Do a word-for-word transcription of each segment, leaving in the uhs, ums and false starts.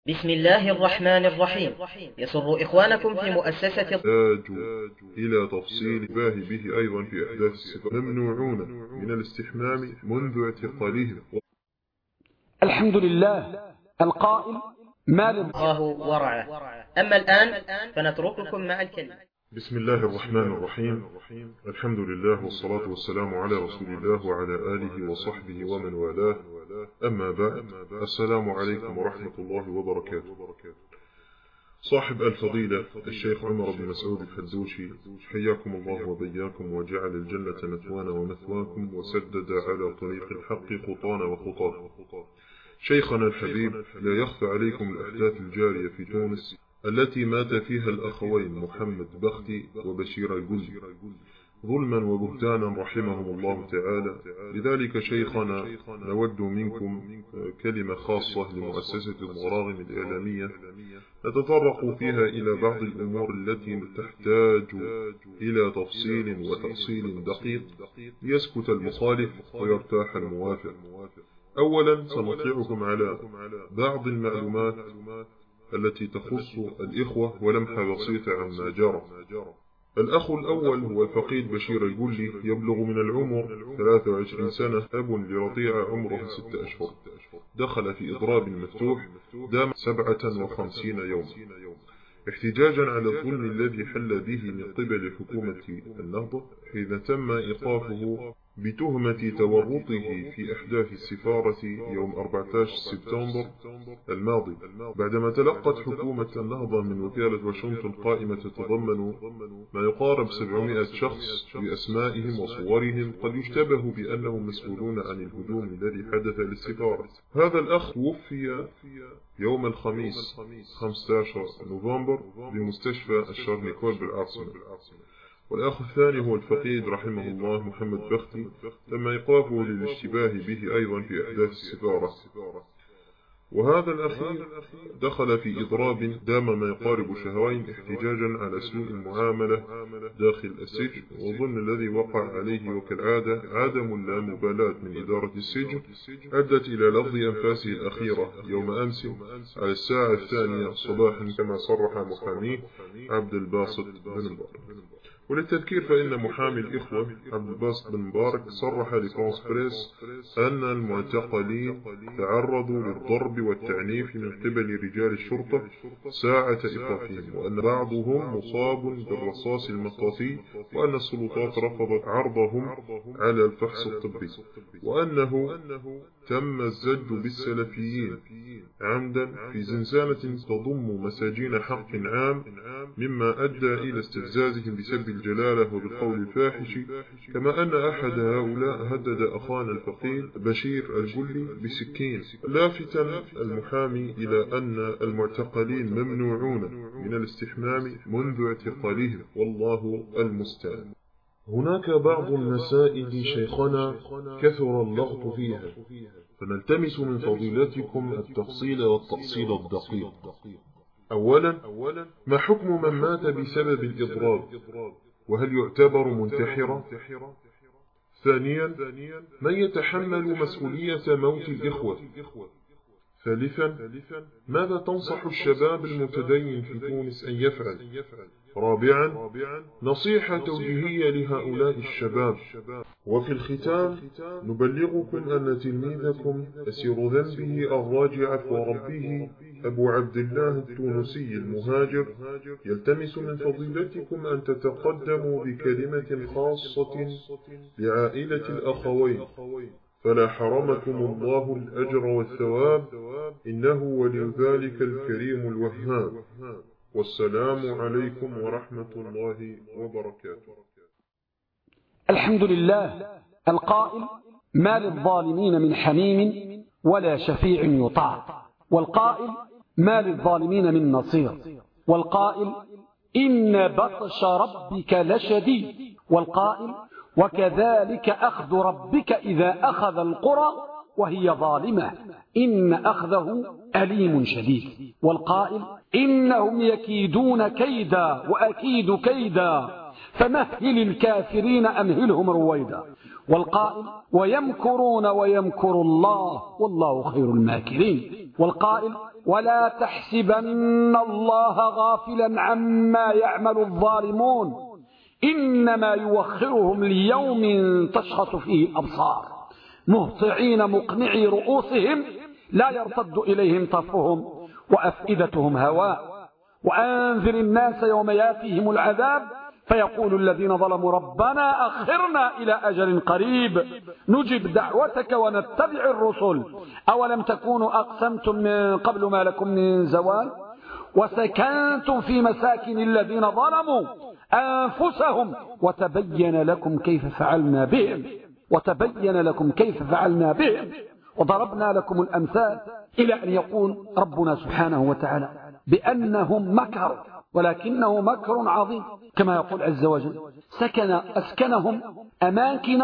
بسم الله الرحمن الرحيم. يسر إخوانكم في مؤسسة يحتاج إلى تفصيل الانتباه به أيضا في أحداث الصفات ممنوعون من الاستحمام منذ اعتقالهم. الحمد لله القائل ما الله ورعاه. أما الآن فنترككم مع الكلمة. بسم الله الرحمن الرحيم. الحمد لله والصلاة والسلام على رسول الله وعلى آله وصحبه ومن والاه. أما بعد، السلام عليكم ورحمة الله وبركاته. صاحب الفضيلة الشيخ عمر بن مسعود الفدوشي، حياكم الله وبياكم وجعل الجنة مثوانا ومثواكم وسدد على طريق الحق خطانا وخطاكم. شيخنا الحبيب، لا يخفى عليكم الأحداث الجارية في تونس التي مات فيها الأخوين محمد بختي وبشير الجلي ظلما وبهتانا رحمهم الله تعالى. لذلك شيخنا نود منكم كلمة خاصة لمؤسسة المراغم الإعلامية نتطرق فيها إلى بعض الأمور التي تحتاج إلى تفصيل وتأصيل دقيق ليسكت المخالف ويرتاح الموافق. أولا سنطلعكم على بعض المعلومات التي تخص الإخوة ولمحة بسيطة عما جرى. الأخ الأول هو الفقيد بشير الجلي، يبلغ من العمر ثلاث وعشرين سنة، أب لرضيعة عمرها ستة أشهر، دخل في إضراب مفتوح دام سبعة وخمسين يوما احتجاجا على الظلم الذي حل به من قبل حكومة النهضة حين تم إيقافه بتهمة تورطه في أحداث السفارة يوم أربعة عشر سبتمبر الماضي، بعدما تلقت حكومة النهضة من وكالة واشنطن قائمة تتضمن ما يقارب سبعمائة شخص بأسمائهم وصورهم قد يشتبه بأنهم مسؤولون عن الهجوم الذي حدث للسفارة. هذا الأخ توفي يوم الخميس خمسة عشر نوفمبر بمستشفى الشارنيكول بالعاصمة. والأخ الثاني هو الفقيد رحمه الله محمد بختي، تم إيقافه للاشتباه به أيضا في أحداث السفارة، وهذا الأخير دخل في إضراب دام ما يقارب شهرين احتجاجا على سوء المعاملة داخل السجن والظلم الذي وقع عليه، وكالعادة عدم اللامبالاة من إدارة السجن أدت إلى لفظ أنفاسه الأخيرة يوم أمس على الساعة الثانية صباحا كما صرح محاميه عبد الباسط بن مبارك. وللتذكير فإن محامي الإخوة عبد الباسط بن مبارك صرح لفرانس بريس أن المعتقلين تعرضوا للضرب والتعنيف من قبل رجال الشرطة ساعة إيقافهم، وأن بعضهم مصاب بالرصاص المطاطي، وأن السلطات رفضت عرضهم على الفحص الطبي، وأنه تم الزج بالسلفيين عمدا في زنزانة تضم مساجين حق عام، مما أدى إلى استفزازهم بسب الجلالة وبالقول الفاحش، كما أن أحد هؤلاء هدد أخانا الفقيد بشير الجلي بسكين، لافتا المحامي إلى أن المعتقلين ممنوعون من الاستحمام منذ اعتقالهم، والله المستعان. هناك بعض المسائل شيخنا كثر اللغط فيها، فنلتمس من فضيلتكم التفصيل والتأصيل الدقيق. أولا، ما حكم من مات بسبب الإضراب، وهل يعتبر منتحرا؟ ثانيا، من يتحمل مسؤولية موت الإخوة؟ ثالثا، ماذا تنصح الشباب المتدين في تونس أن يفعل؟ رابعا، نصيحة توجيهية لهؤلاء الشباب. وفي الختام نبلغكم أن تلميذكم أسير ذنبه الراجع عفو ربه أبو عبد الله التونسي المهاجر يلتمس من فضيلتكم أن تتقدموا بكلمة خاصة لعائلة الأخوين، فلا حرمكم الله الأجر والثواب، إنه ولي ذلك الكريم الوهاب. والسلام عليكم ورحمة الله وبركاته. الحمد لله القائل ما للظالمين من حميم ولا شفيع يطاع، والقائل ما للظالمين من نصير، والقائل إن بطش ربك لشديد، والقائل وكذلك أخذ ربك إذا أخذ القرى وهي ظالمة إن أخذه أليم شديد، والقائل إنهم يكيدون كيدا وأكيد كيدا فمهل الكافرين أمهلهم رويدا، والقائل ويمكرون ويمكر الله والله خير الماكرين. والقائل ولا تحسبن الله غافلا عما يعمل الظالمون إنما يوخرهم ليوم تشخص فيه الأبصار مهطعين مقنعي رؤوسهم لا يرتد إليهم طرفهم وأفئدتهم هواء. وأنذر الناس يوم ياتيهم العذاب فيقول الذين ظلموا ربنا أخرنا إلى أجل قريب نجب دعوتك ونتبع الرسل أولم تكونوا أقسمتم من قبل ما لكم من زوال وسكنتم في مساكن الذين ظلموا أنفسهم وتبين لكم كيف فعلنا بهم وتبين لكم كيف فعلنا بهم وضربنا لكم الأمثال إلى أن يقول ربنا سبحانه وتعالى بأنهم مكروا ولكنه مكر عظيم كما يقول عز وجل سكن أسكنهم أماكن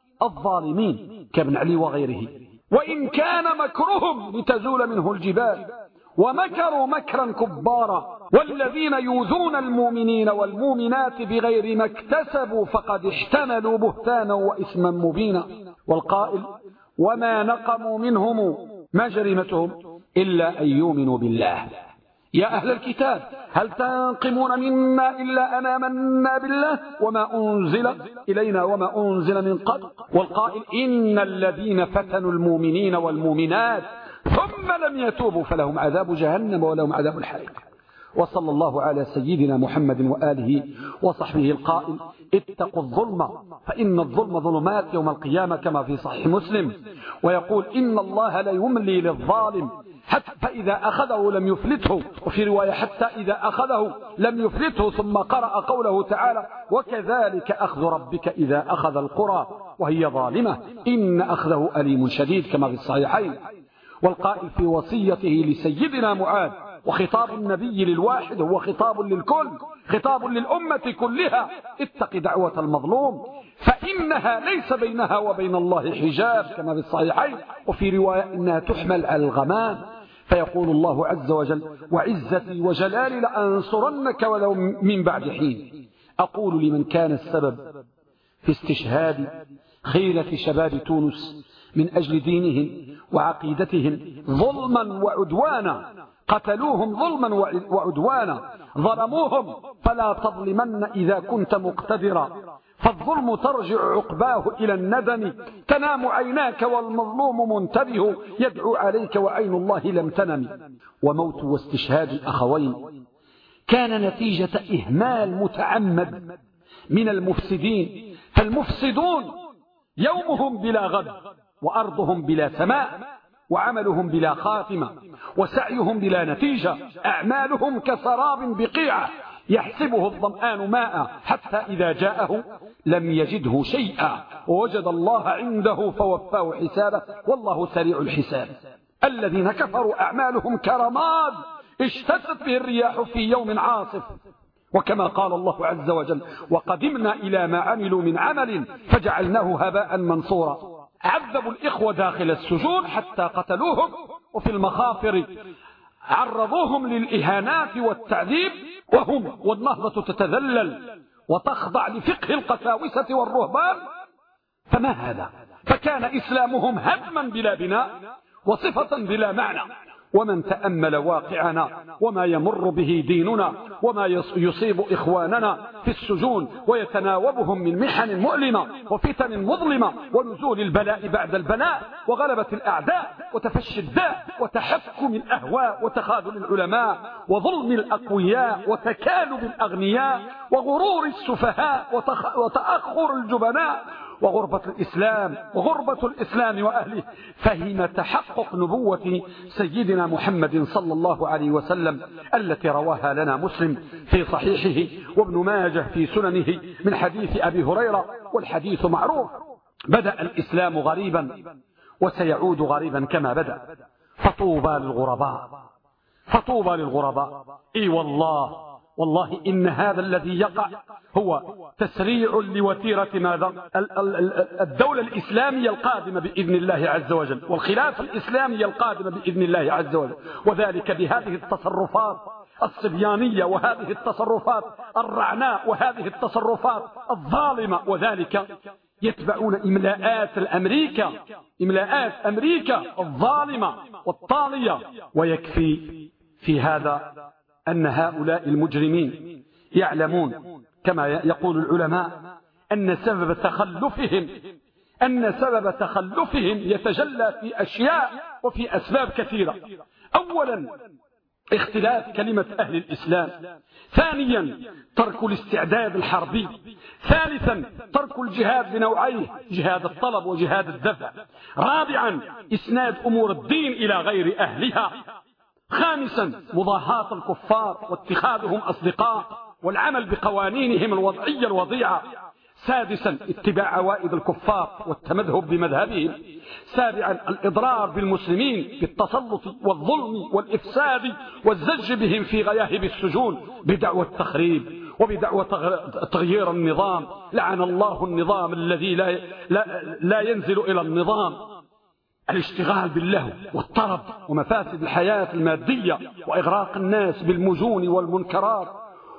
الظالمين كابن علي وغيره وإن كان مكرهم لتزول منه الجبال ومكروا مكرا كبارا والذين يؤذون المؤمنين والمؤمنات بغير ما اكتسبوا فقد احتملوا بهتانا وإثما مبينا. والقائل وما نقموا منهم ما جريمتهم إلا أن يؤمنوا بالله. يا أهل الكتاب هل تنقمون منا إلا أن آمنا بالله وما أنزل إلينا وما أنزل من قبل. والقائل إن الذين فتنوا المؤمنين والمؤمنات ثم لم يتوبوا فلهم عذاب جهنم ولهم عذاب الحريق. وصلى الله على سيدنا محمد وآله وصحبه القائل اتقوا الظلم فإن الظلم ظلمات يوم القيامة كما في صحيح مسلم. ويقول إن الله لا يملي للظالم حتى فإذا أخذه لم يفلته وفي رواية حتى إذا أخذه لم يفلته ثم قرأ قوله تعالى وكذلك أخذ ربك إذا أخذ القرى وهي ظالمة إن أخذه أليم شديد كما في الصحيحين. والقائل في وصيته لسيدنا معاذ وخطاب النبي للواحد هو خطاب للكل خطاب للأمة كلها اتق دعوة المظلوم فإنها ليس بينها وبين الله حجاب كما في الصحيحين وفي رواية إنها تحمل على الغمام. فيقول الله عز وجل وعزتي وجلالي لأنصرنك ولو من بعد حين. أقول لمن كان السبب في استشهاد خيلة شباب تونس من أجل دينهم وعقيدتهم ظلما وعدوانا قتلوهم ظلما وعدوانا ظلموهم فلا تظلمن إذا كنت مقتدرا فالظلم ترجع عقباه إلى الندم تنام عيناك والمظلوم منتبه يدعو عليك وعين الله لم تنم. وموت واستشهاد الأخوين كان نتيجة إهمال متعمد من المفسدين فالمفسدون يومهم بلا غد وأرضهم بلا سماء وعملهم بلا خاتمة وسعيهم بلا نتيجة أعمالهم كسراب بقيعة يحسبه الظمآن ماء حتى إذا جاءه لم يجده شيئا ووجد الله عنده فوفاه حسابه والله سريع الحساب. الذين كفروا أعمالهم كرماد اشتدت به الرياح في يوم عاصف وكما قال الله عز وجل وقدمنا إلى ما عملوا من عمل فجعلناه هباء منصورا. عذبوا الإخوة داخل السجون حتى قتلوهم وفي المخافر عرضوهم للإهانات والتعذيب وهم والنهضة تتذلل وتخضع لفقه القساوسة والرهبان. فما هذا؟ فكان إسلامهم هدما بلا بناء وصفة بلا معنى. ومن تأمل واقعنا وما يمر به ديننا وما يصيب إخواننا في السجون ويتناوبهم من محن مؤلمة وفتن مظلمة ونزول البلاء بعد البلاء وغلبة الأعداء وتفشي الداء وتحكم الأهواء وتخاذل العلماء وظلم الأقوياء وتكالب الأغنياء وغرور السفهاء وتأخر الجبناء وغربة الإسلام وغربة الإسلام وأهله فهم تحقق نبوة سيدنا محمد صلى الله عليه وسلم التي رواها لنا مسلم في صحيحه وابن ماجه في سننه من حديث أبي هريرة. والحديث معروف بدأ الإسلام غريبا وسيعود غريبا كما بدأ فطوبى للغرباء فطوبى للغرباء. إي والله والله إن هذا الذي يقع هو تسريع لوتيرة ماذا الدولة الإسلامية القادمة بإذن الله عز وجل والخلافة الإسلامية القادمة بإذن الله عز وجل وذلك بهذه التصرفات الصبيانية وهذه التصرفات الرعناء وهذه التصرفات الظالمة وذلك يتبعون إملاءات الأمريكا إملاءات أمريكا الظالمة والطاغية. ويكفي في هذا أن هؤلاء المجرمين يعلمون كما يقول العلماء أن سبب تخلفهم أن سبب تخلفهم يتجلى في أشياء وفي أسباب كثيرة. أولا اختلاف كلمة أهل الإسلام، ثانيا ترك الاستعداد الحربي، ثالثا ترك الجهاد بنوعيه، جهاد الطلب وجهاد الدفع، رابعا إسناد أمور الدين إلى غير أهلها، خامسا مضاهاة الكفار واتخاذهم أصدقاء والعمل بقوانينهم الوضعية الوضيعة، سادسا اتباع عوائد الكفار والتمذهب بمذهبهم، سابعا الإضرار بالمسلمين بالتسلط والظلم والإفساد والزج بهم في غياهب السجون بدعوى التخريب وبدعوى تغيير النظام. لعن الله النظام الذي لا, لا, لا ينزل إلى النظام. الاشتغال باللهو والطرب ومفاسد الحياة المادية وإغراق الناس بالمجون والمنكرات.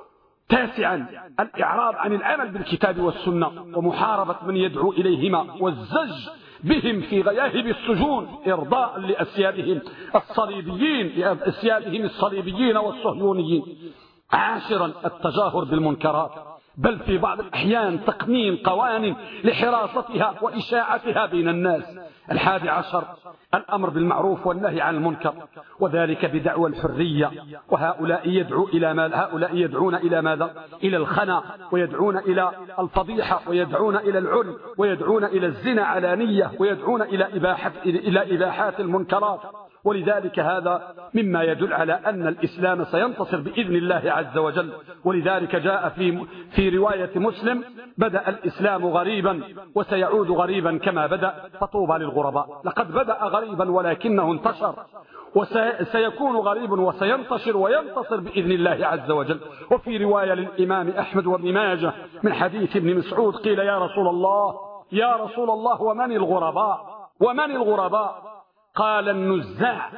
تاسعا الإعراض عن العمل بالكتاب والسنة ومحاربة من يدعو إليهما والزج بهم في غياهب السجون إرضاء لأسيادهم الصليبيين لأسيادهم الصليبيين والصهيونيين. عاشرا التجاهر بالمنكرات، بل في بعض الأحيان تقنين قوانين لحراستها وإشاعتها بين الناس. الحادي عشر الأمر بالمعروف والنهي عن المنكر، وذلك بدعوى الحرية، وهؤلاء يدعو إلى ما هؤلاء يدعون إلى ماذا؟ إلى الخنا، ويدعون إلى الفضيحة، ويدعون إلى العري، ويدعون إلى الزنا علانية، ويدعون إلى إباحة إلى إباحات المنكرات. ولذلك هذا مما يدل على أن الإسلام سينتصر بإذن الله عز وجل. ولذلك جاء في في رواية مسلم: بدأ الإسلام غريبا وسيعود غريبا كما بدأ، فطوبى للغرباء. لقد بدأ غريبا ولكنه انتشر، وسيكون غريبا وسينتشر وينتصر بإذن الله عز وجل. وفي رواية للإمام أحمد وابن ماجه من حديث ابن مسعود قيل: يا رسول الله يا رسول الله ومن الغرباء ومن الغرباء؟ قال: النزاع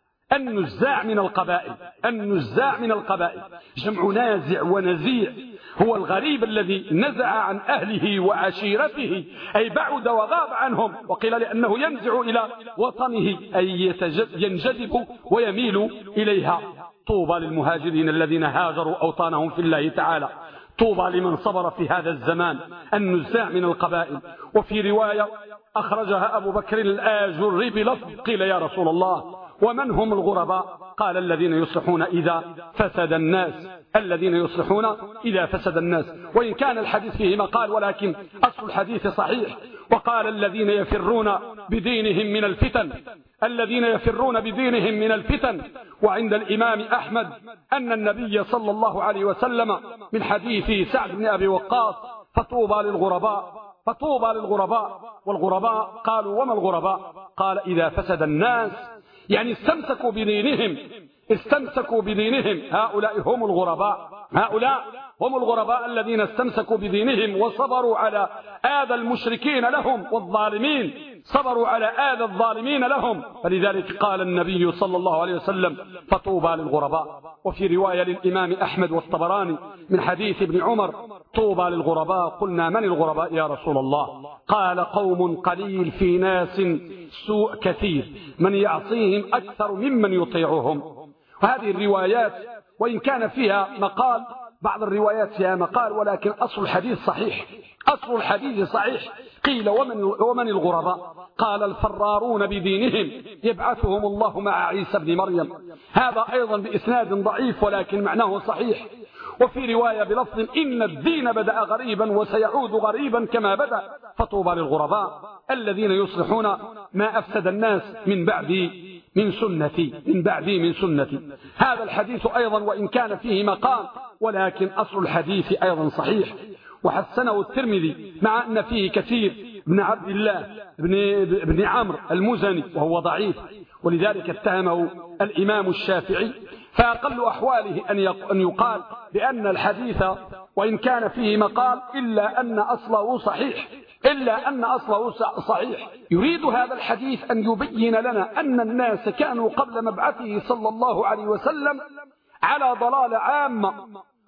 النزاع من القبائل النزاع من القبائل جمع نازع ونزيع، هو الغريب الذي نزع عن أهله وعشيرته، أي بعد وغاب عنهم. وقيل لأنه ينزع إلى وطنه، أي ينجذب ويميل إليها. طوبى للمهاجرين الذين هاجروا أوطانهم في الله تعالى، طوبى لمن صبر في هذا الزمان. النزاع من القبائل. وفي رواية أخرجها أبو بكر الآجري بلفظ قيل: يا رسول الله ومن هم الغرباء؟ قال: الذين يصلحون إذا فسد الناس الذين يصلحون إذا فسد الناس. وإن كان الحديث فيه مقال، ولكن أصل الحديث صحيح. وقال: الذين يفرون بدينهم من الفتن الذين يفرون بدينهم من الفتن. وعند الإمام أحمد أن النبي صلى الله عليه وسلم من حديث سعد بن أبي وقاص: فطوبى للغرباء فطوبى للغرباء. والغرباء قالوا: وما الغرباء؟ قال: إذا فسد الناس، يعني استمسكوا بدينهم استمسكوا بدينهم هؤلاء هم الغرباء هؤلاء هم الغرباء الذين استمسكوا بدينهم وصبروا على آذى المشركين لهم والظالمين، صبروا على آذى الظالمين لهم. فلذلك قال النبي صلى الله عليه وسلم: فطوبى للغرباء. وفي رواية للإمام أحمد والطبراني من حديث ابن عمر: طوبى للغرباء. قلنا: من الغرباء يا رسول الله؟ قال: قوم قليل في ناس سوء كثير، من يعصيهم أكثر ممن يطيعهم. وهذه الروايات وإن كان فيها مقال، بعض الروايات فيها مقال، ولكن أصل الحديث صحيح أصل الحديث صحيح. قيل: ومن, ومن الغرباء؟ قال: الفرارون بدينهم يبعثهم الله مع عيسى بن مريم. هذا أيضا بإسناد ضعيف ولكن معناه صحيح. وفي رواية بلفظ: إن الدين بدأ غريبا وسيعود غريبا كما بدأ، فطوبى للغرباء الذين يصلحون ما أفسد الناس من بعد من سنتي من بعدي من سنتي. هذا الحديث أيضا وإن كان فيه مقال، ولكن أصل الحديث أيضا صحيح، وحسنه الترمذي، مع أن فيه كثير بن عبد الله بن, بن عمرو المزني وهو ضعيف، ولذلك اتهمه الإمام الشافعي. فأقل أحواله أن يقال بأن الحديث وإن كان فيه مقال إلا أن أصله صحيح إلا أن أصله صحيح. يريد هذا الحديث أن يبين لنا أن الناس كانوا قبل مبعثه صلى الله عليه وسلم على ضلال عامة،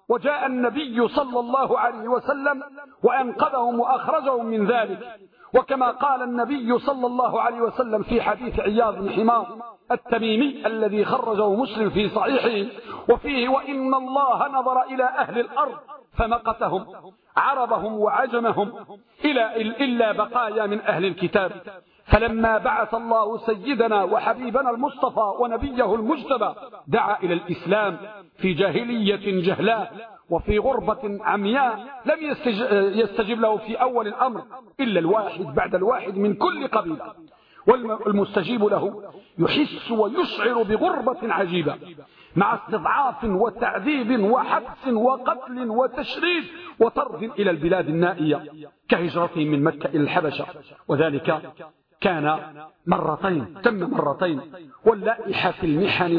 وجاء النبي صلى الله عليه وسلم وأنقذهم وأخرجهم من ذلك. وكما قال النبي صلى الله عليه وسلم في حديث عياض بن حمار التميمي الذي خرجه مسلم في صحيحه وفيه: وإن الله نظر إلى أهل الأرض فمقتهم عربهم وعجمهم إلى إلا بقايا من أهل الكتاب، فلما بعث الله سيدنا وحبيبنا المصطفى ونبيه المجتبى دعا إلى الإسلام في جاهلية جهلاء وفي غربة عمياء، لم يستجب له في أول الأمر إلا الواحد بعد الواحد من كل قبيلة، والمستجيب له يحس ويشعر بغربة عجيبة مع استضعاف وتعذيب وحبس وقتل وتشريد وطرد إلى البلاد النائية كهجرتهم من مكة إلى الحبشة. وذلك كان مرتين، تم مرتين. واللائحة في المحن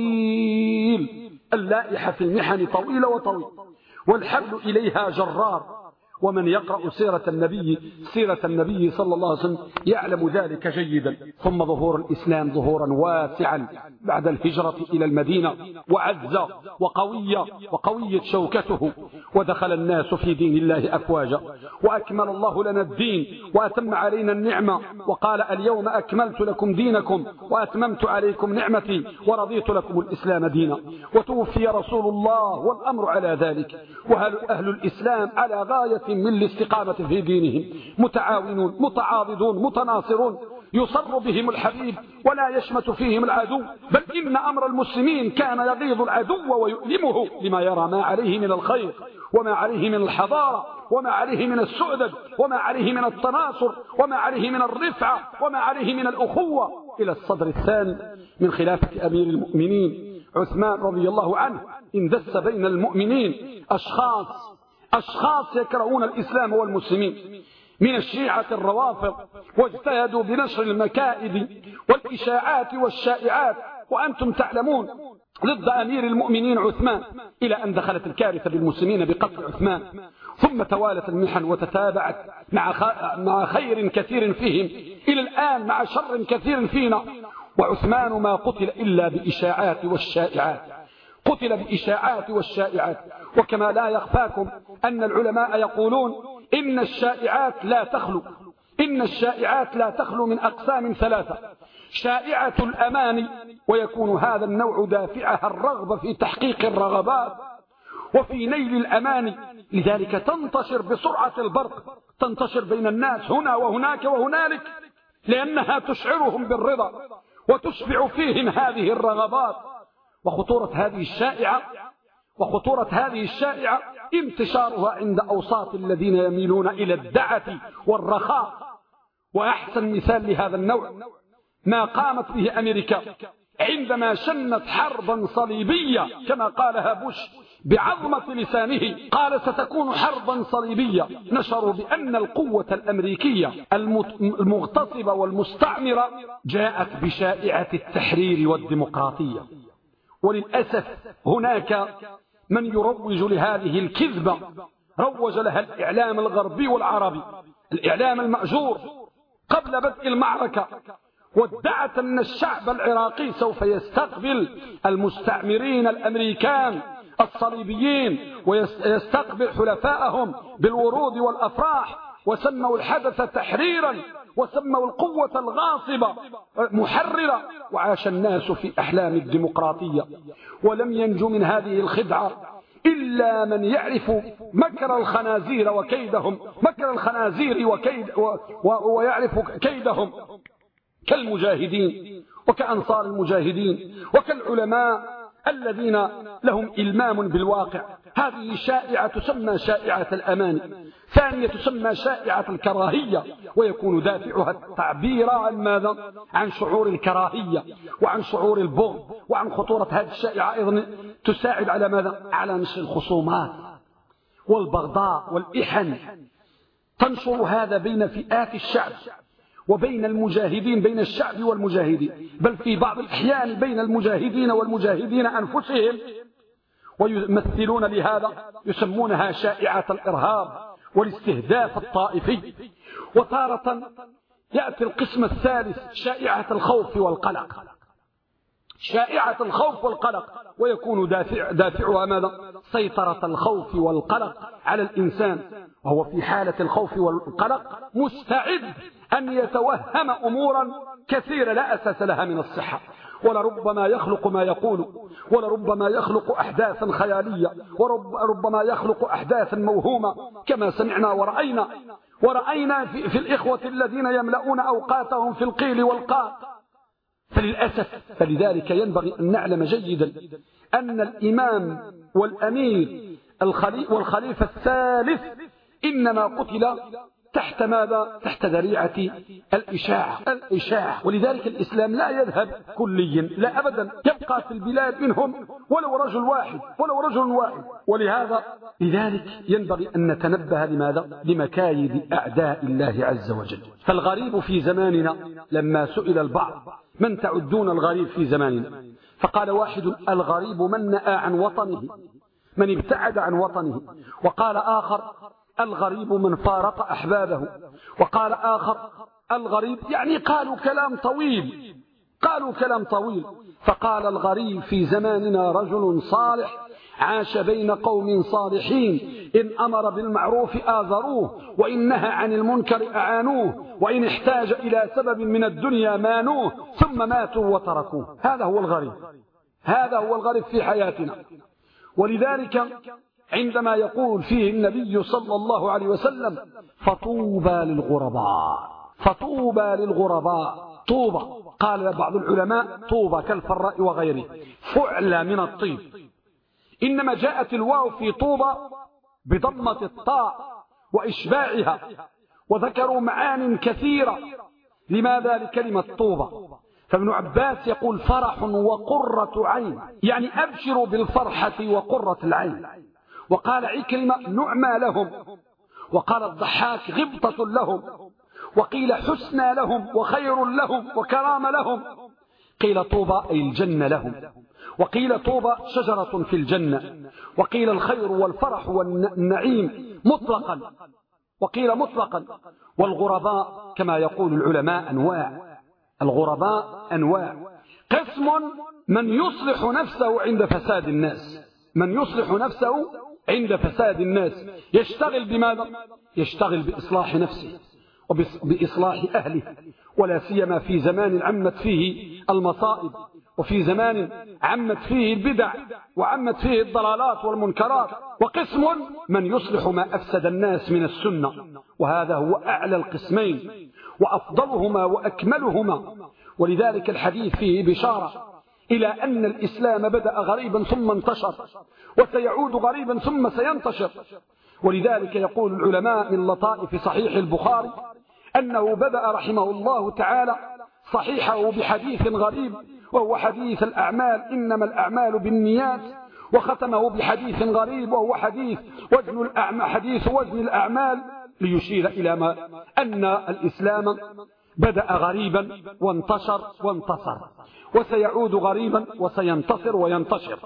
طويل، اللائحة في المحن طويلة وطويل، والحبل إليها جرار. ومن يقرأ سيرة النبي سيرة النبي صلى الله عليه وسلم يعلم ذلك جيدا. ثم ظهور الإسلام ظهورا واسعا بعد الهجرة إلى المدينة، وعز وقوية وقوية شوكته، ودخل الناس في دين الله أفواجا، وأكمل الله لنا الدين وأتم علينا النعمة، وقال: اليوم أكملت لكم دينكم وأتممت عليكم نعمتي ورضيت لكم الإسلام دينا. وتوفي رسول الله والأمر على ذلك، وأهل الإسلام على غاية من الاستقامة في دينهم، متعاونون متعاضدون متناصرون، يصر بهم الحبيب ولا يشمت فيهم العدو، بل إن أمر المسلمين كان يغيظ العدو ويؤلمه لما يرى ما عليه من الخير وما عليه من الحضارة وما عليه من السؤدد وما عليه من التناصر وما عليه من الرفعة وما عليه من الأخوة. إلى الصدر الثاني من خلافة أمير المؤمنين عثمان رضي الله عنه اندس بين المؤمنين أشخاص أشخاص يكرهون الإسلام والمسلمين من الشيعة الروافض، واجتهدوا بنشر المكائد والإشاعات والشائعات، وأنتم تعلمون، ضد أمير المؤمنين عثمان، إلى أن دخلت الكارثة بالمسلمين بقتل عثمان. ثم توالت المحن وتتابعت مع خير كثير فيهم إلى الآن مع شر كثير فينا. وعثمان ما قتل إلا بإشاعات والشائعات، قتل بإشاعات والشائعات. وكما لا يخفاكم أن العلماء يقولون إن الشائعات لا تخلو إن الشائعات لا تخلو من أقسام ثلاثة: شائعة الأماني، ويكون هذا النوع دافعها الرغبة في تحقيق الرغبات وفي نيل الأماني، لذلك تنتشر بسرعة البرق، تنتشر بين الناس هنا وهناك وهنالك، لأنها تشعرهم بالرضا وتشبع فيهم هذه الرغبات. وخطورة هذه الشائعة وخطورة هذه الشائعة انتشارها عند أوساط الذين يميلون إلى الدعة والرخاء. وأحسن مثال لهذا النوع ما قامت به أمريكا عندما شنت حربا صليبية كما قالها بوش بعظمة لسانه، قال: ستكون حربا صليبية. نشروا بأن القوة الأمريكية المغتصبة والمستعمرة جاءت بشائعة التحرير والديمقراطية. وللأسف هناك من يروج لهذه الكذبة، روج لها الإعلام الغربي والعربي، الإعلام المأجور قبل بدء المعركة، وادعت أن الشعب العراقي سوف يستقبل المستعمرين الأمريكان الصليبيين ويستقبل حلفائهم بالورود والأفراح، وسموا الحدث تحريرا وسموا القوة الغاصبة محررة، وعاش الناس في أحلام الديمقراطية. ولم ينجو من هذه الخدعة إلا من يعرف مكر الخنازير وكيدهم مكر الخنازير وكيد و و ويعرف كيدهم، كالمجاهدين وكأنصار المجاهدين وكالعلماء الذين لهم إلمام بالواقع. هذه شائعة تسمى شائعة الأمان. ثانية تسمى شائعة الكراهية، ويكون دافعها التعبير عن ماذا؟ عن شعور الكراهية وعن شعور البغض. وعن خطورة هذه الشائعة أيضا تساعد على ماذا؟ على نشر الخصومات والبغضاء والإحن. تنشر هذا بين فئات الشعب وبين المجاهدين، بين الشعب والمجاهدين، بل في بعض الأحيان بين المجاهدين والمجاهدين أنفسهم، ويمثلون لهذا يسمونها شائعة الإرهاب والاستهداف الطائفي. وتارة يأتي القسم الثالث شائعة الخوف والقلق. شائعة الخوف والقلق، ويكون دافع دافعها ماذا؟ سيطرة الخوف والقلق على الإنسان، وهو في حالة الخوف والقلق مستعد أن يتوهم أمورا كثيرة لا أساس لها من الصحة، ولربما يخلق ما يقول، ولربما يخلق أحداثا خيالية، وربما يخلق أحداثا موهومة، كما سمعنا ورأينا ورأينا في, في الإخوة الذين يملؤون أوقاتهم في القيل والقال. فللأسف فلذلك ينبغي أن نعلم جيدا أن الإمام والأمير والخليفة الثالث إنما قتل تحت ماذا؟ تحت ذريعة الإشاعة الإشاعة ولذلك الإسلام لا يذهب كليا، لا أبدا، يبقى في البلاد منهم ولو رجل واحد ولو رجل واحد. ولهذا لذلك ينبغي أن نتنبه لماذا؟ لمكايد أعداء الله عز وجل. فالغريب في زماننا لما سئل البعض من تعدون الغريب في زماننا، فقال واحد الغريب من نأى عن وطنه، من ابتعد عن وطنه. وقال آخر الغريب من فارق أحبابه. وقال آخر الغريب، يعني قالوا كلام طويل قالوا كلام طويل فقال الغريب في زماننا رجل صالح عاش بين قوم صالحين، إن أمر بالمعروف آزروه، وإن نهى عن المنكر أعانوه، وإن احتاج إلى سبب من الدنيا مانوه، ثم ماتوا وتركوه. هذا هو الغريب، هذا هو الغريب في حياتنا. ولذلك عندما يقول فيه النبي صلى الله عليه وسلم فطوبى للغرباء، فطوبى للغرباء، طوبى، قال بعض العلماء طوبى كالفراء وغيره فعلى من الطيب، إنما جاءت الواو في طوبى بضمة الطاء وإشباعها، وذكروا معان كثيرة لماذا لكلمة طوبى. فابن عباس يقول فرح وقرة عين، يعني أبشروا بالفرحة وقرة العين. وقال عكرمة نعمى لهم، وقال الضحاك غبطة لهم، وقيل حسنى لهم وخير لهم وكرام لهم. قيل طوبى أي الجنة لهم، وقيل طوبى شجرة في الجنة، وقيل الخير والفرح والنعيم مطلقا، وقيل مطلقا. والغرباء كما يقول العلماء أنواع، الغرباء أنواع، قسم من يصلح نفسه عند فساد الناس، من يصلح نفسه عند فساد الناس، يشتغل بماذا؟ يشتغل بإصلاح نفسه وبإصلاح أهله، ولا سيما في زمان عمت فيه المصائب، وفي زمان عمت فيه البدع وعمت فيه الضلالات والمنكرات. وقسم من يصلح ما أفسد الناس من السنة، وهذا هو أعلى القسمين وأفضلهما وأكملهما. ولذلك الحديث فيه بشارة إلى أن الإسلام بدأ غريبا ثم انتشر، وسيعود غريبا ثم سينتشر. ولذلك يقول العلماء من لطائف صحيح البخاري أنه بدأ رحمه الله تعالى صحيحه بحديث غريب، وهو حديث الأعمال، إنما الأعمال بالنيات، وختمه بحديث غريب وهو حديث وزن الأعمال، حديث وزن الأعمال، ليشير إلى ما أن الإسلام بدأ غريبا وانتشر وانتصر، وسيعود غريبا وسينتصر وينتشر.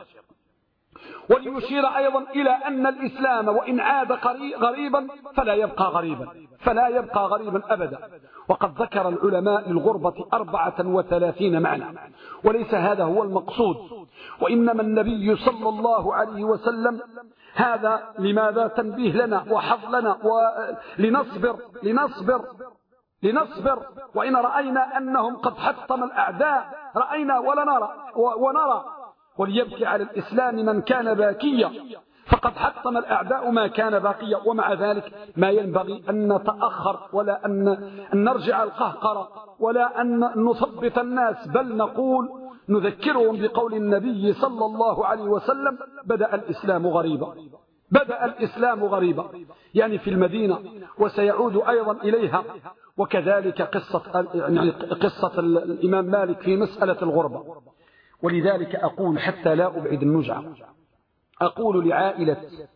وليشير أيضا إلى أن الإسلام وإن عاد غريبا فلا يبقى غريبا، فلا يبقى غريبا أبدا. وقد ذكر العلماء للغربة أربعة وثلاثين معنى، وليس هذا هو المقصود، وإنما النبي صلى الله عليه وسلم هذا لماذا تنبيه لنا وحظ لنا ولنصبر لنصبر لنصبر وإن رأينا أنهم قد حطم الأعداء رأينا ولا نرى ونرى، وليبكي على الإسلام من كان باكيا، فقد حطم الأعداء ما كان باقيا. ومع ذلك ما ينبغي أن نتأخر ولا أن, أن نرجع القهقرة ولا أن نثبت الناس، بل نقول نذكرهم بقول النبي صلى الله عليه وسلم بدأ الإسلام غريبا، بدأ الإسلام غريبا، يعني في المدينة وسيعود أيضا إليها. وكذلك قصة, يعني قصة الإمام مالك في مسألة الغربة. ولذلك أقول حتى لا أبعد النجعة، أقول لعائلة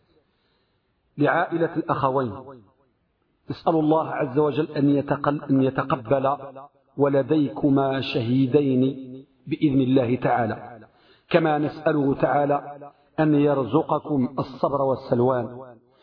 لعائلة الأخوين نسأل الله عز وجل أن يتقبل ولديكما شهيدين بإذن الله تعالى، كما نسأله تعالى أن يرزقكم الصبر والسلوان.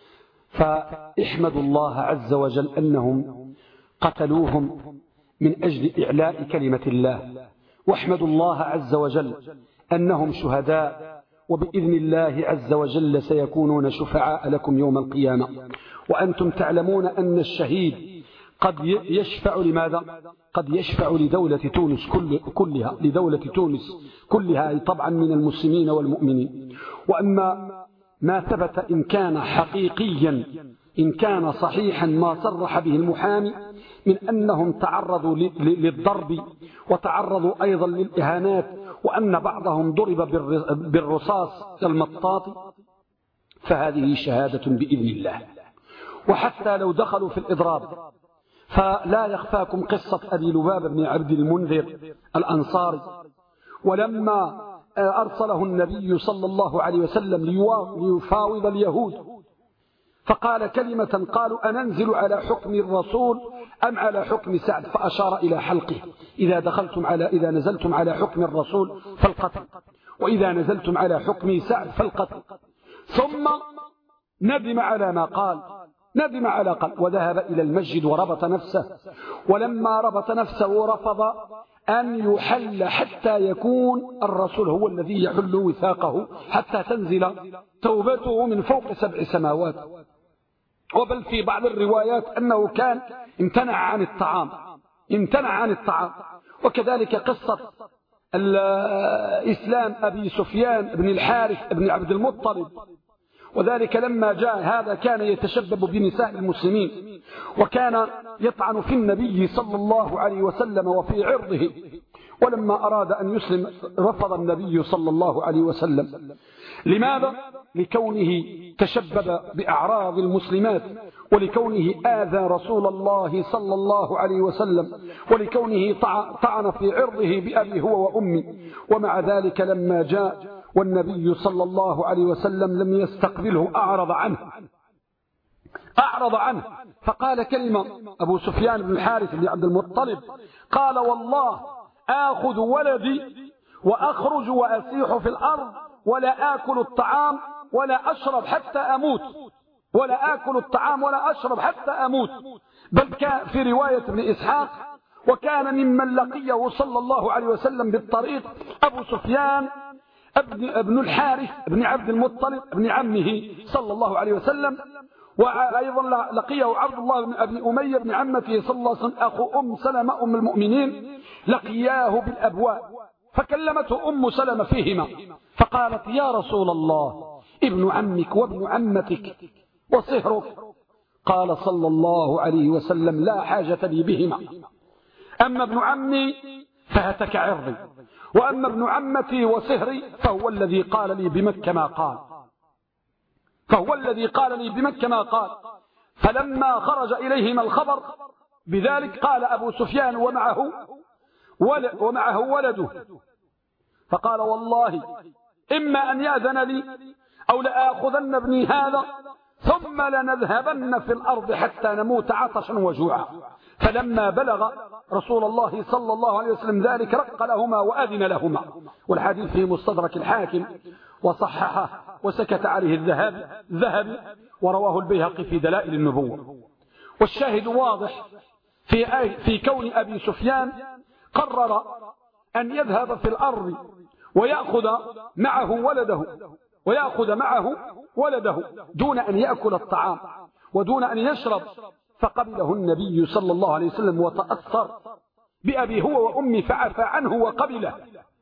فاحمدوا الله عز وجل أنهم قتلوهم من أجل إعلاء كلمة الله، واحمدوا الله عز وجل أنهم شهداء، وبإذن الله عز وجل سيكونون شفعاء لكم يوم القيامة. وأنتم تعلمون أن الشهيد قد يشفع لماذا؟ قد يشفع لدولة تونس كل كلها لدولة تونس كلها طبعا من المسلمين والمؤمنين. وأما ما ثبت إن كان حقيقيا إن كان صحيحا ما صرح به المحامي من أنهم تعرضوا للضرب وتعرضوا أيضا للإهانات، وأن بعضهم ضرب بالرصاص المطاط، فهذه شهادة بإذن الله. وحتى لو دخلوا في الإضراب فلا يخفاكم قصة أبي لبابة بن عبد المنذر الأنصاري، ولما أرسله النبي صلى الله عليه وسلم ليفاوض اليهود فقال كلمة، قالوا أننزل على حكم الرسول أم على حكم سعد؟ فأشار إلى حلقه: إذا دخلتم على إذا نزلتم على حكم الرسول فالقتل، وإذا نزلتم على حكم سعد فالقتل. ثم ندم على ما قال ندم على قال وذهب إلى المسجد وربط نفسه، ولما ربط نفسه رفض أن يحل حتى يكون الرسول هو الذي يحل وثاقه حتى تنزل توبته من فوق سبع سماوات. وبل في بعض الروايات أنه كان امتنع عن الطعام امتنع عن الطعام وكذلك قصة إسلام أبي سفيان بن الحارث بن عبد المطلب، وذلك لما جاء هذا كان يتشبب بنساء المسلمين وكان يطعن في النبي صلى الله عليه وسلم وفي عرضه، ولما أراد أن يسلم رفض النبي صلى الله عليه وسلم. لماذا؟ لكونه تشبب بأعراض المسلمات، ولكونه آذى رسول الله صلى الله عليه وسلم، ولكونه طعن في عرضه بأبي هو وأمي. ومع ذلك لما جاء والنبي صلى الله عليه وسلم لم يستقبله أعرض عنه أعرض عنه فقال كلمة أبو سفيان بن الحارث بن عبد المطلب، قال: والله آخذ ولدي وأخرج وأسيح في الأرض ولا آكل الطعام ولا أشرب حتى أموت ولا آكل الطعام ولا أشرب حتى أموت. بل كان في رواية ابن إسحاق: وكان ممن لقيه صلى الله عليه وسلم بالطريق أبو سفيان ابن, ابن الحارث ابن عبد المطلب ابن عمه صلى الله عليه وسلم، وأيضا لقيه عبد الله بن أبي أمية بن عمته صلى الله عليه وسلم أخو أم سلمة أم المؤمنين، لقياه بالأبواب فكلمته أم سلمة فيهما فقالت: يا رسول الله، ابن عمك وابن عمتك وصهرك. قال صلى الله عليه وسلم: لا حاجة لي بهما، أما ابن عمي فهتك عرضي، وأما ابن عمتي وصهري فهو الذي قال لي بمكة ما قال فهو الذي قال لي بمكة ما قال. فلما خرج إليهما الخبر بذلك قال أبو سفيان ومعه ولد ومعه ولده، فقال: والله إما أن يأذن لي أو لآخذن ابني هذا ثم لنذهبن في الأرض حتى نموت عطشا وجوعا. فلما بلغ رسول الله صلى الله عليه وسلم ذلك رق لهما وأذن لهما. والحديث في مستدرك الحاكم وصححه وسكت عليه الذهب ذهب ورواه البيهقي في دلائل النبوة. والشاهد واضح في في كون أبي سفيان قرر أن يذهب في الأرض ويأخذ معه ولده ويأخذ معه ولده دون أن يأكل الطعام ودون أن يشرب، فقبله النبي صلى الله عليه وسلم وتأثر بأبي هو وأمي فعفى عنه وقبله.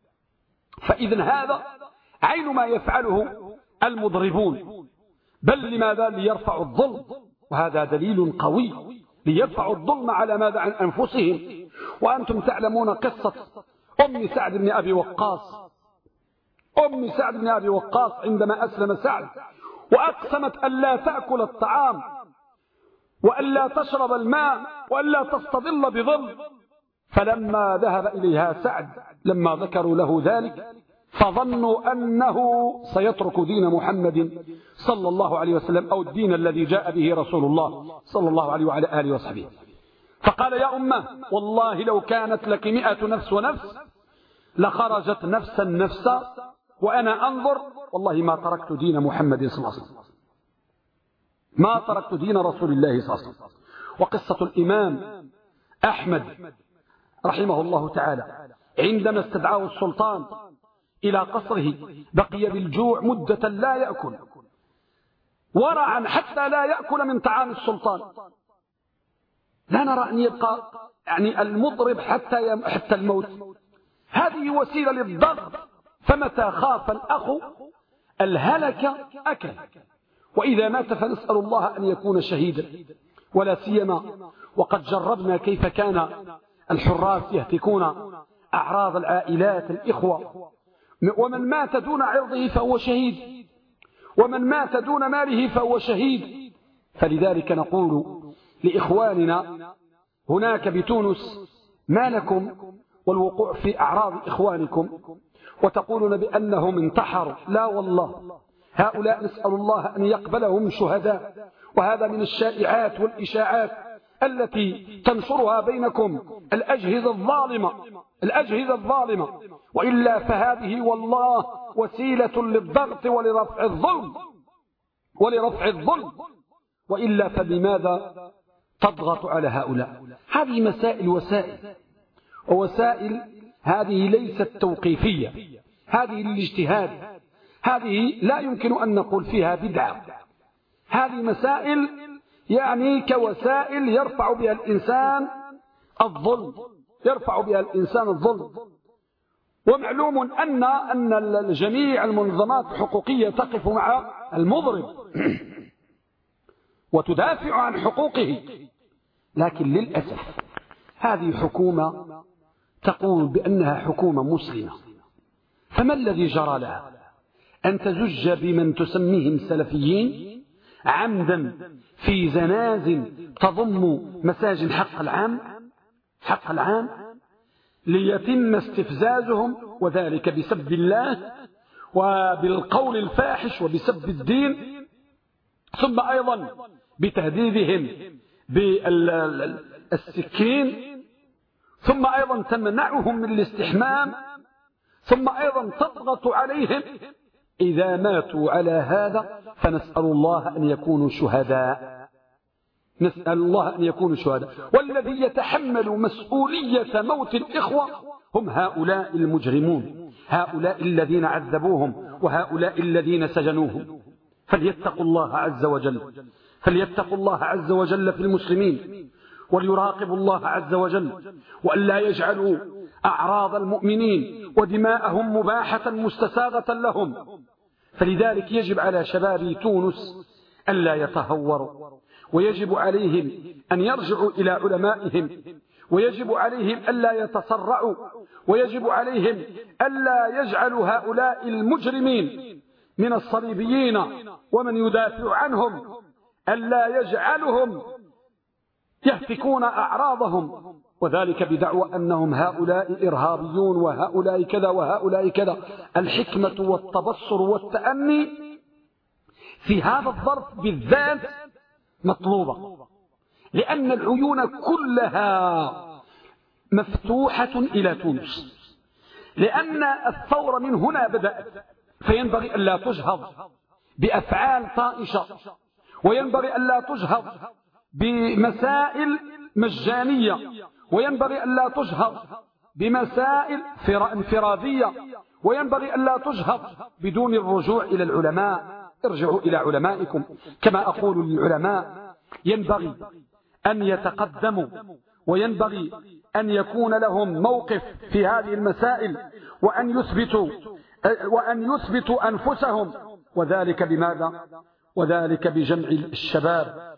فإذن هذا عين ما يفعله المضربون، بل لماذا؟ ليرفعوا الظلم، وهذا دليل قوي، ليرفعوا الظلم على ماذا؟ عن أنفسهم. وأنتم تعلمون قصة أم سعد بن أبي وقاص أم سعد بن أبي وقاص عندما أسلم سعد وأقسمت أن لا تأكل الطعام وأن لا تشرب الماء وأن لا تستظل بظل، فلما ذهب إليها سعد لما ذكروا له ذلك فظنوا أنه سيترك دين محمد صلى الله عليه وسلم أو الدين الذي جاء به رسول الله صلى الله عليه وعلى آله وصحبه. فقال: يا أمه، والله لو كانت لك مئة نفس ونفس لخرجت نفسا نفسا وأنا أنظر، والله ما تركت دين محمد صلى الله عليه وسلم، ما تركت دين رسول الله صلى الله عليه وسلم. وقصة الإمام أحمد رحمه الله تعالى عندما استدعاه السلطان إلى قصره بقي بالجوع مدة لا يأكل، ورعا حتى لا يأكل من طعام السلطان. لا نرى أن يبقى يعني المضرب حتى حتى الموت. هذه وسيلة للضغط، فمتى خاف الأخ الهلك أكل، وإذا مات فنسأل الله أن يكون شهيدا. ولا سيما وقد جربنا كيف كان الحراس يهتكون أعراض العائلات الإخوة، ومن مات دون عرضه فهو شهيد، ومن مات دون ماله فهو شهيد. فلذلك نقول لإخواننا هناك بتونس: ما لكم والوقوع في أعراض إخوانكم وتقولون بأنهم انتحروا؟ لا والله، هؤلاء نسأل الله أن يقبلهم شهداء. وهذا من الشائعات والإشاعات التي تنشرها بينكم الأجهزة الظالمة الأجهزة الظالمة وإلا فهذه والله وسيلة للضغط ولرفع الظلم ولرفع الظلم وإلا فبماذا تضغط على هؤلاء؟ هذه مسائل وسائل، ووسائل هذه ليست توقيفية، هذه الاجتهاد، هذه لا يمكن أن نقول فيها بدعة. هذه مسائل يعني كوسائل يرفع بها الإنسان الظلم يرفع بها الإنسان الظلم. ومعلوم أن أن الجميع المنظمات الحقوقية تقف مع المضرب وتدافع عن حقوقه، لكن للأسف هذه حكومة تقول بأنها حكومة مسلمة، فما الذي جرى لها؟ أن تزج بمن تسميهم سلفيين عمدا في زنازن تضم مساجد حق العام حق العام ليتم استفزازهم، وذلك بسب الله وبالقول الفاحش وبسب الدين، ثم أيضا بتهديدهم بالسكين، ثم أيضا تمنعهم من الاستحمام، ثم أيضا تضغط عليهم. إذا ماتوا على هذا فنسأل الله أن يكونوا شهداء نسأل الله أن يكونوا شهداء والذي يتحمل مسؤولية موت الإخوة هم هؤلاء المجرمون، هؤلاء الذين عذبوهم وهؤلاء الذين سجنوهم. فليتقوا الله عز وجل فليتقوا الله عز وجل في المسلمين، وليراقبوا الله عز وجل، وألا يجعلوا أعراض المؤمنين ودماءهم مباحة مستساغة لهم. فلذلك يجب على شباب تونس ألا يتهوروا، ويجب عليهم أن يرجعوا إلى علمائهم، ويجب عليهم ألا يتسرعوا، ويجب عليهم ألا يجعلوا هؤلاء المجرمين من الصليبيين ومن يدافع عنهم ألا يجعلهم يهتكون أعراضهم، وذلك بدعوى أنهم هؤلاء إرهابيون وهؤلاء كذا وهؤلاء كذا. الحكمة والتبصر والتأني في هذا الظرف بالذات مطلوبة، لأن العيون كلها مفتوحة إلى تونس، لأن الثورة من هنا بدأت، فينبغي أن لا تجهض بأفعال طائشة، وينبغي أن لا تجهض بمسائل مجانية، وينبغي أن لا تجهض بمسائل انفرادية، وينبغي أن لا تجهض بدون الرجوع إلى العلماء. ارجعوا إلى علمائكم، كما أقول للعلماء ينبغي أن يتقدموا، وينبغي أن يكون لهم موقف في هذه المسائل، وأن يثبتوا وأن يثبتوا أنفسهم، وذلك بماذا؟ وذلك بجمع الشباب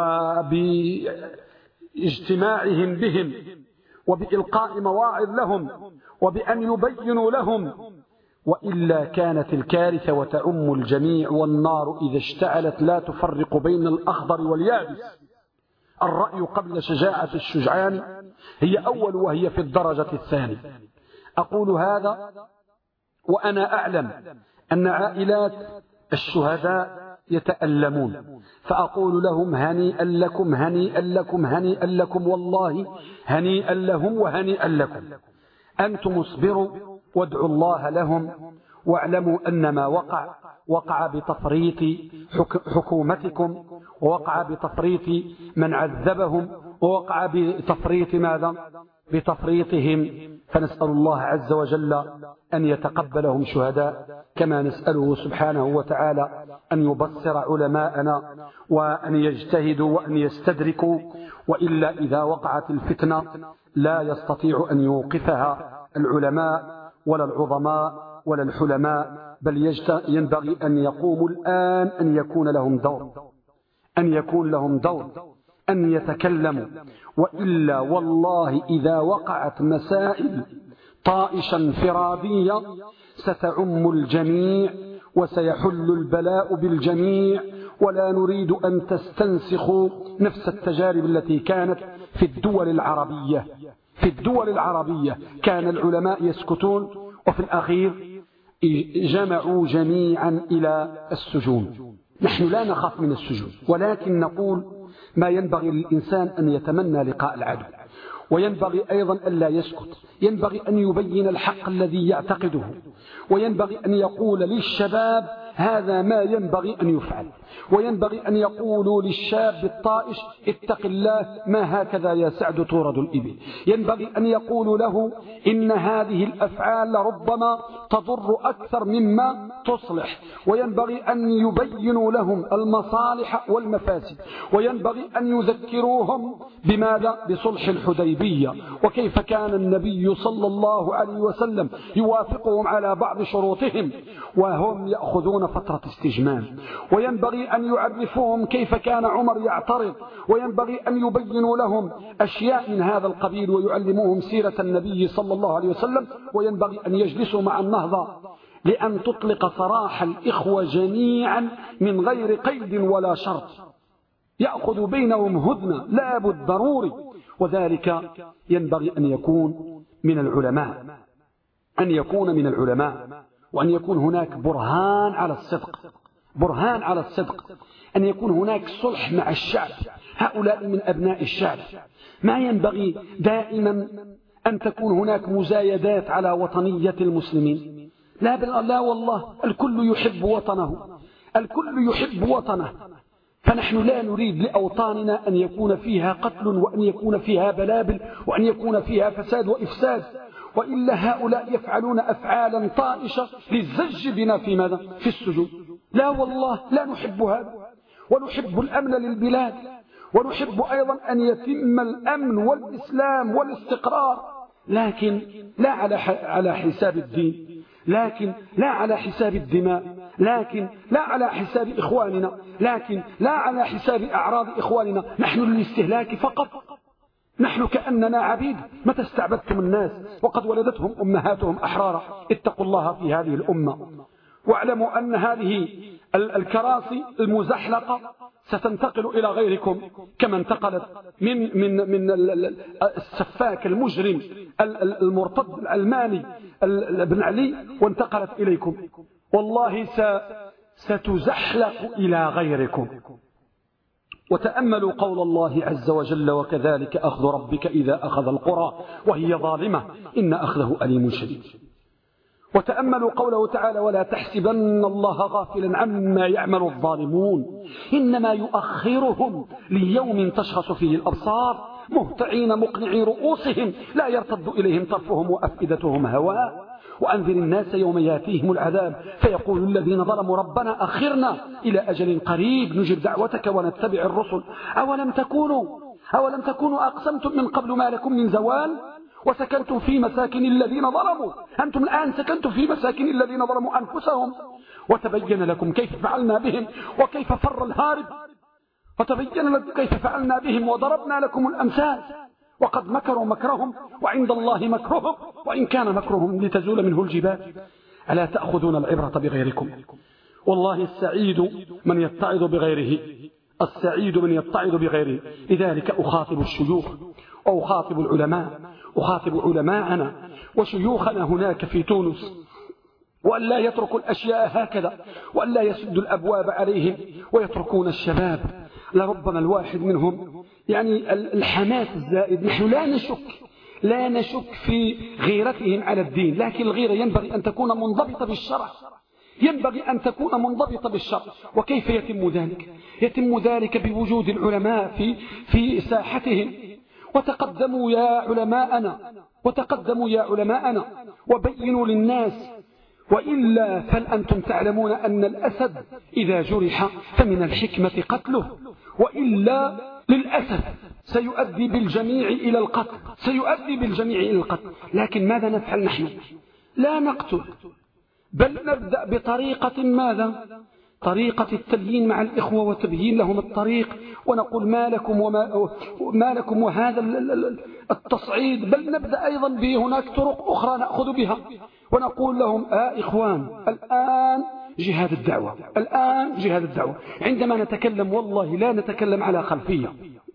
وباجتماعهم بهم وبإلقاء مواعظ لهم وبأن يبينوا لهم، وإلا كانت الكارثة وتعم الجميع، والنار إذا اشتعلت لا تفرق بين الأخضر واليابس. الرأي قبل شجاعة الشجعان هي أول وهي في الدرجة الثانية. أقول هذا وأنا أعلم أن عائلات الشهداء يتألمون، فأقول لهم هنيئا لكم هنيئا لكم هنيئا لكم، والله هنيئا لهم وهنيئا لكم. أنتم اصبروا وادعوا الله لهم، واعلموا أن ما وقع وقع بتفريط حكومتكم، ووقع بتفريط من عذبهم، ووقع بتفريط ماذا؟ بتفريطهم، فنسأل الله عز وجل أن يتقبلهم شهداء، كما نسأله سبحانه وتعالى أن يبصر علماءنا وأن يجتهدوا وأن يستدركوا، وإلا إذا وقعت الفتنة لا يستطيع أن يوقفها العلماء ولا العظماء ولا الحلماء، بل ينبغي أن يقوموا الآن أن يكون لهم دور، أن يكون لهم دور أن يتكلموا، وإلا والله إذا وقعت مسائل طائشة انفرادية ستعم الجميع وسيحل البلاء بالجميع، ولا نريد أن تستنسخوا نفس التجارب التي كانت في الدول العربية. في الدول العربية كان العلماء يسكتون وفي الأخير جمعوا جميعا إلى السجون. نحن لا نخاف من السجون، ولكن نقول ما ينبغي للإنسان أن يتمنى لقاء العدو، وينبغي أيضا ألا يسكت، ينبغي أن يبين الحق الذي يعتقده، وينبغي أن يقول للشباب هذا ما ينبغي أن يفعل، وينبغي أن يقولوا للشاب الطائش اتق الله ما هكذا يا سعد تورد الإبل، ينبغي أن يقولوا له إن هذه الأفعال ربما تضر أكثر مما تصلح، وينبغي أن يبينوا لهم المصالح والمفاسد، وينبغي أن يذكروهم بماذا؟ بصلح الحديبية، وكيف كان النبي صلى الله عليه وسلم يوافقهم على بعض شروطهم وهم يأخذون فترة استجمام، وينبغي أن يعرفوهم كيف كان عمر يعترض، وينبغي أن يبينوا لهم أشياء من هذا القبيل ويعلموهم سيرة النبي صلى الله عليه وسلم، وينبغي أن يجلسوا مع النهضة لأن تطلق سراح الإخوة جميعا من غير قيد ولا شرط، يأخذ بينهم هدنة لا بد ضروري، وذلك ينبغي أن يكون من العلماء، أن يكون من العلماء، وأن يكون هناك برهان على الصدق، برهان على الصدق، أن يكون هناك صلح مع الشعب، هؤلاء من أبناء الشعب، ما ينبغي دائما أن تكون هناك مزايدات على وطنية المسلمين، لا بل لا والله الكل يحب وطنه، الكل يحب وطنه، فنحن لا نريد لأوطاننا أن يكون فيها قتل وأن يكون فيها بلابل وأن يكون فيها فساد وإفساد، وإلا هؤلاء يفعلون أفعالا طائشة للزج بنا في ماذا؟ في السجود. لا والله لا نحب هذا، ونحب الأمن للبلاد، ونحب أيضا أن يتم الأمن والإسلام والاستقرار، لكن لا على على حساب الدين، لكن لا على حساب الدماء، لكن لا على حساب إخواننا، لكن لا على حساب أعراض إخواننا، نحن للاستهلاك فقط، نحن كأننا عبيد. متى استعبدتم الناس وقد ولدتهم أمهاتهم أحرارا؟ اتقوا الله في هذه الأمة، واعلموا أن هذه الكراسي المزحلقة ستنتقل إلى غيركم كما انتقلت من من من السفاك المجرم المرتد العلماني بن علي وانتقلت إليكم، والله ستزحلق إلى غيركم. وتأملوا قول الله عز وجل وكذلك أخذ ربك إذا أخذ القرى وهي ظالمة إن أخذه أليم شديد. وتأملوا قوله تعالى ولا تحسبن الله غافلا عما يعمل الظالمون إنما يؤخرهم ليوم تشخص فيه الأبصار مهطعين مقنعي رؤوسهم لا يرتد إليهم طرفهم وأفئدتهم هواء وأنذر الناس يوم ياتيهم العذاب فيقول الذين ظلموا ربنا أخرنا إلى أجل قريب نجب دعوتك ونتبع الرسل أولم تكونوا أولم تكونوا أقسمتم من قبل ما لكم من زوال وسكنتم في مساكن الذين ظلموا أنتم الآن سكنتم في مساكن الذين ظلموا أنفسهم وتبين لكم كيف فعلنا بهم وكيف فر الهارب وتبين لكم كيف فعلنا بهم وضربنا لكم الأمثال وقد مكروا مكرهم وعند الله مكرهم وإن كان مكرهم لتزول منه الجبال ألا تأخذون العبرة بغيركم والله السعيد من يتعظ بغيره السعيد من يتعظ بغيره. لذلك أخاطب الشيوخ وأخاطب العلماء أخاطب علماءنا وشيوخنا هناك في تونس وأن لا يتركوا الأشياء هكذا وأن لا يسدوا الأبواب عليهم ويتركون الشباب. لربما الواحد منهم يعني الحماس الزائد نحن لا نشك لا نشك في غيرتهم على الدين لكن الغيرة ينبغي أن تكون منضبطة بالشرع ينبغي أن تكون منضبطة بالشرع. وكيف يتم ذلك؟ يتم ذلك بوجود العلماء في في ساحتهم وتقدموا يا علماءنا وتقدموا يا علماءنا وبينوا للناس، وإلا فأنتم تعلمون أن الأسد إذا جرح فمن الحكمة قتله، وإلا للأسف سيؤدي بالجميع إلى القتل سيؤدي بالجميع إلى القتل. لكن ماذا نفعل نحن؟ لا نقتل، بل نبدأ بطريقة ماذا؟ طريقة التليين مع الإخوة وتبيين لهم الطريق، ونقول ما لكم, وما ما لكم وهذا التصعيد، بل نبدأ أيضا بهناك طرق أخرى نأخذ بها ونقول لهم آه إخوان الآن جهاد الدعوة، الآن جهاد الدعوة. عندما نتكلم والله لا نتكلم على خلفية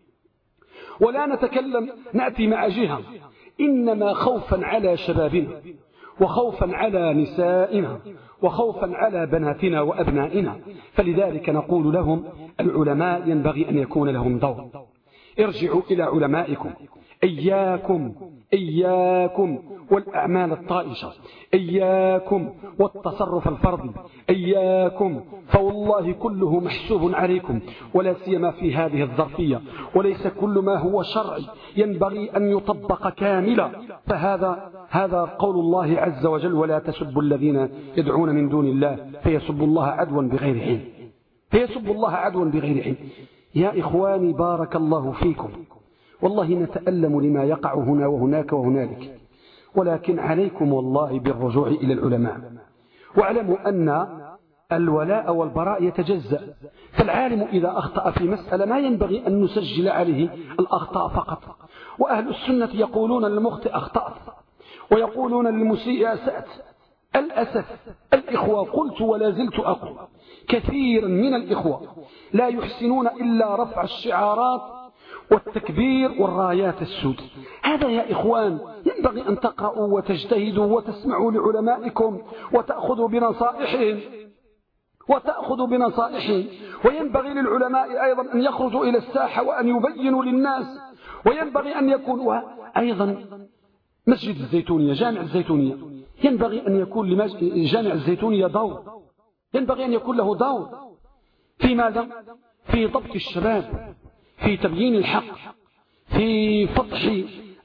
ولا نتكلم نأتي مع جهة، إنما خوفا على شبابنا وخوفا على نسائنا وخوفا على بناتنا وأبنائنا. فلذلك نقول لهم العلماء ينبغي أن يكون لهم دور. ارجعوا إلى علمائكم، إياكم إياكم والأعمال الطائشة، إياكم والتصرف الفردي، إياكم، فوالله كله محسوب عليكم، ولا سيما في هذه الظرفية. وليس كل ما هو شرعي ينبغي أن يطبق كاملا، فهذا هذا قول الله عز وجل: ولا تسبوا الذين يدعون من دون الله فيسبوا الله عدوا بغير علم فيسبوا الله عدوا بغير علم. يا إخواني بارك الله فيكم، والله نتألم لما يقع هنا وهناك وهنالك، ولكن عليكم والله بالرجوع إلى العلماء، واعلموا أن الولاء والبراء يتجزأ. فالعالم إذا أخطأ في مسألة ما ينبغي أن نسجل عليه الأخطاء فقط، وأهل السنة يقولون للمخطئ أخطأت ويقولون للمسيء أسأت. الأسف الإخوة، قلت ولا زلت أقول، كثير من الإخوة لا يحسنون إلا رفع الشعارات والتكبير والرايات السود. هذا يا إخوان ينبغي أن تقرأوا وتجتهدوا وتسمعوا لعلمائكم وتأخذوا بنصائحهم وتأخذوا بنصائحهم وينبغي للعلماء أيضا أن يخرجوا إلى الساحة وأن يبينوا للناس، وينبغي أن يكون أيضا مسجد الزيتونية، جامع الزيتونية، ينبغي أن يكون لجامع الزيتونية دور، ينبغي أن يكون له دور في ماذا؟ في ضبط الشباب، في تبيين الحق، في فتح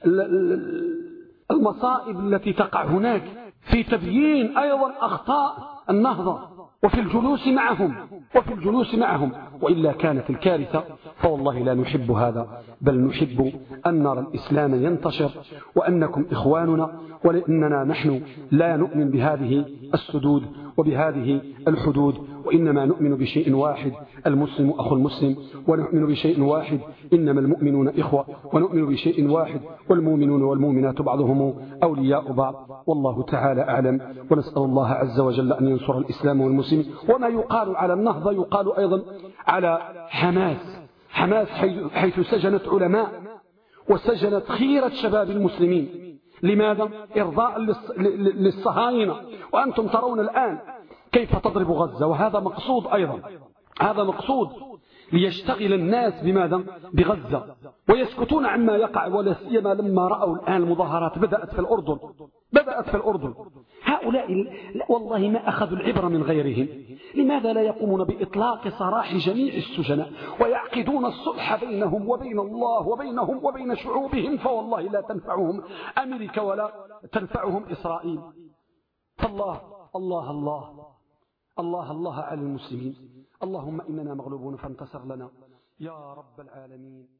المصائب التي تقع هناك، في تبيين أيضا أخطاء النهضة، وفي الجلوس معهم وفي الجلوس معهم وإلا كانت الكارثة. فوالله لا نحب هذا، بل نحب أن نرى الإسلام ينتشر وأنكم إخواننا، ولأننا نحن لا نؤمن بهذه السدود وبهذه الحدود، وإنما نؤمن بشيء واحد: المسلم أخو المسلم، ونؤمن بشيء واحد: إنما المؤمنون إخوة، ونؤمن بشيء واحد: والمؤمنون والمؤمنات بعضهم أولياء بعض. والله تعالى أعلم، ونسأل الله عز وجل أن ينصر الإسلام والمسلمين. وما يقال على النهضة يقال أيضا على حماس، حماس حيث سجنت علماء وسجنت خيرة شباب المسلمين. لماذا؟ إرضاء للصهاينة، وأنتم ترون الآن كيف تضرب غزة، وهذا مقصود أيضا، هذا مقصود ليشتغل الناس بماذا؟ بغزة، ويسكتون عما يقع، ولا سيما لما رأوا الآن المظاهرات بدأت في الأردن بدأت في الأردن هؤلاء والله ما أخذوا العبرة من غيرهم. لماذا لا يقومون بإطلاق سراح جميع السجناء ويعقدون الصلح بينهم وبين الله وبينهم وبين شعوبهم؟ فوالله لا تنفعهم أمريكا ولا تنفعهم إسرائيل. فالله الله الله الله الله على المسلمين. اللهم إننا مغلوبون فانتصر لنا يا رب العالمين.